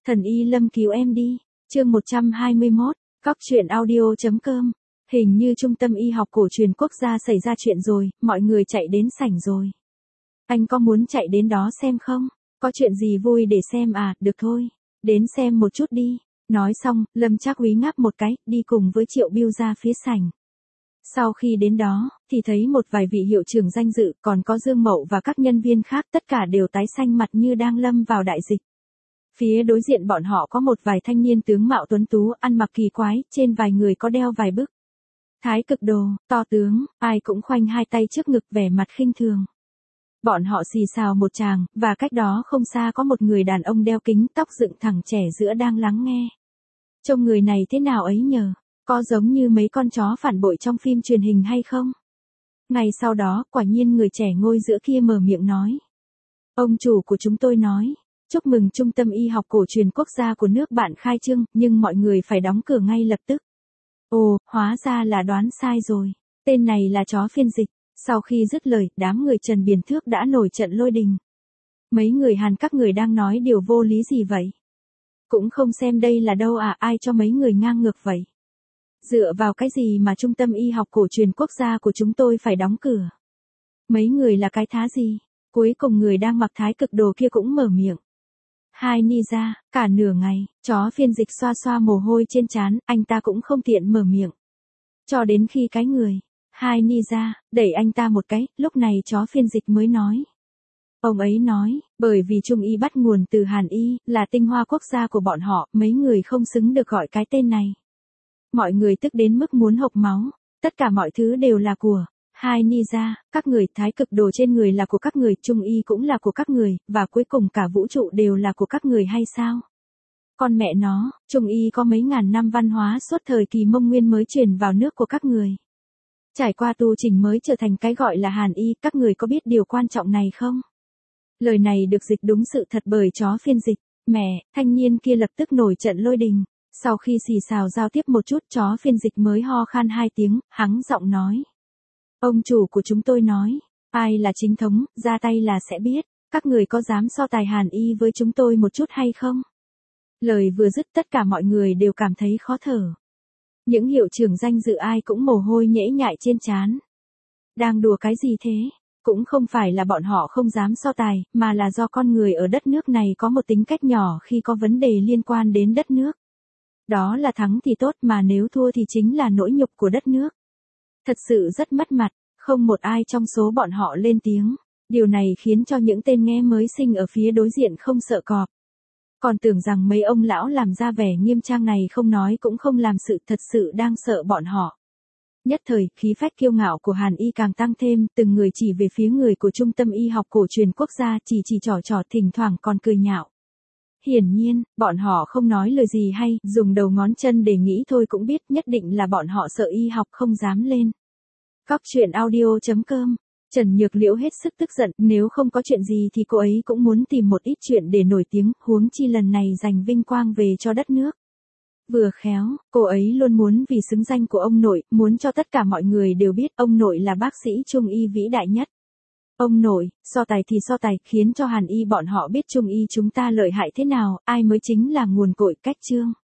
Thần y Lâm cứu em đi. Chương 121, Cóc truyện audio.com. Hình như trung tâm y học cổ truyền quốc gia xảy ra chuyện rồi, mọi người chạy đến sảnh rồi. Anh có muốn chạy đến đó xem không? Có chuyện gì vui để xem à, được thôi. Đến xem một chút đi. Nói xong, Lâm Trác Úy ngáp một cái, đi cùng với Triệu Bưu ra phía sảnh. Sau khi đến đó, thì thấy một vài vị hiệu trưởng danh dự, còn có Dương Mậu và các nhân viên khác, tất cả đều tái xanh mặt như đang lâm vào đại dịch. Phía đối diện bọn họ có một vài thanh niên tướng mạo tuấn tú, ăn mặc kỳ quái, trên vài người có đeo vài bức Thái Cực đồ, to tướng, ai cũng khoanh hai tay trước ngực vẻ mặt khinh thường. Bọn họ xì xào một tràng, và cách đó không xa có một người đàn ông đeo kính, tóc dựng thẳng trẻ giữa đang lắng nghe. Trông người này thế nào ấy nhờ? Có giống như mấy con chó phản bội trong phim truyền hình hay không? Ngày sau đó, quả nhiên người trẻ ngồi giữa kia mở miệng nói. Ông chủ của chúng tôi nói, chúc mừng Trung tâm Y học cổ truyền quốc gia của nước bạn khai trương, nhưng mọi người phải đóng cửa ngay lập tức. Ồ, hóa ra là đoán sai rồi. Tên này là chó phiên dịch. Sau khi dứt lời, đám người Trần Biền Thước đã nổi trận lôi đình. Mấy người Hàn các người đang nói điều vô lý gì vậy? Cũng không xem đây là đâu à, ai cho mấy người ngang ngược vậy? Dựa vào cái gì mà Trung tâm Y học cổ truyền quốc gia của chúng tôi phải đóng cửa? Mấy người là cái thá gì? Cuối cùng người đang mặc Thái Cực đồ kia cũng mở miệng. Hai ni ra, cả nửa ngày, chó phiên dịch xoa xoa mồ hôi trên trán, anh ta cũng không tiện mở miệng. Cho đến khi cái người, hai ni ra, đẩy anh ta một cái, lúc này chó phiên dịch mới nói. Ông ấy nói, bởi vì Trung y bắt nguồn từ Hàn y, là tinh hoa quốc gia của bọn họ, mấy người không xứng được gọi cái tên này. Mọi người tức đến mức muốn hộc máu, tất cả mọi thứ đều là của hai ni ra, các người, Thái Cực đồ trên người là của các người, Trung y cũng là của các người, và cuối cùng cả vũ trụ đều là của các người hay sao? Con mẹ nó, Trung y có mấy ngàn năm văn hóa suốt thời kỳ Mông Nguyên mới truyền vào nước của các người. Trải qua tu trình mới trở thành cái gọi là Hàn y, các người có biết điều quan trọng này không? Lời này được dịch đúng sự thật bởi chó phiên dịch. Mẹ, thanh niên kia lập tức nổi trận lôi đình. Sau khi xì xào giao tiếp một chút, chó phiên dịch mới ho khan hai tiếng, hắng giọng nói. Ông chủ của chúng tôi nói, ai là chính thống, ra tay là sẽ biết, các người có dám so tài Hàn y với chúng tôi một chút hay không? Lời vừa dứt tất cả mọi người đều cảm thấy khó thở. Những hiệu trưởng danh dự ai cũng mồ hôi nhễ nhại trên trán. Đang đùa cái gì thế? Cũng không phải là bọn họ không dám so tài, mà là do con người ở đất nước này có một tính cách nhỏ khi có vấn đề liên quan đến đất nước. Đó là thắng thì tốt mà nếu thua thì chính là nỗi nhục của đất nước. Thật sự rất mất mặt, không một ai trong số bọn họ lên tiếng. Điều này khiến cho những tên nghe mới sinh ở phía đối diện không sợ cọp. Còn tưởng rằng mấy ông lão làm ra vẻ nghiêm trang này không nói cũng không làm sự, thật sự đang sợ bọn họ. Nhất thời, khí phách kiêu ngạo của Hàn y càng tăng thêm, từng người chỉ về phía người của Trung tâm Y học cổ truyền quốc gia, chỉ trỏ thỉnh thoảng còn cười nhạo. Hiển nhiên, bọn họ không nói lời gì hay, dùng đầu ngón chân để nghĩ thôi cũng biết nhất định là bọn họ sợ y học không dám lên. Cóc truyện audio.com. Trần Nhược Liễu hết sức tức giận, nếu không có chuyện gì thì cô ấy cũng muốn tìm một ít chuyện để nổi tiếng, huống chi lần này giành vinh quang về cho đất nước. Vừa khéo, cô ấy luôn muốn vì xứng danh của ông nội, muốn cho tất cả mọi người đều biết ông nội là bác sĩ Trung y vĩ đại nhất. Ông nội, so tài thì so tài, khiến cho Hàn y bọn họ biết Trung y chúng ta lợi hại thế nào, ai mới chính là nguồn cội cách chương.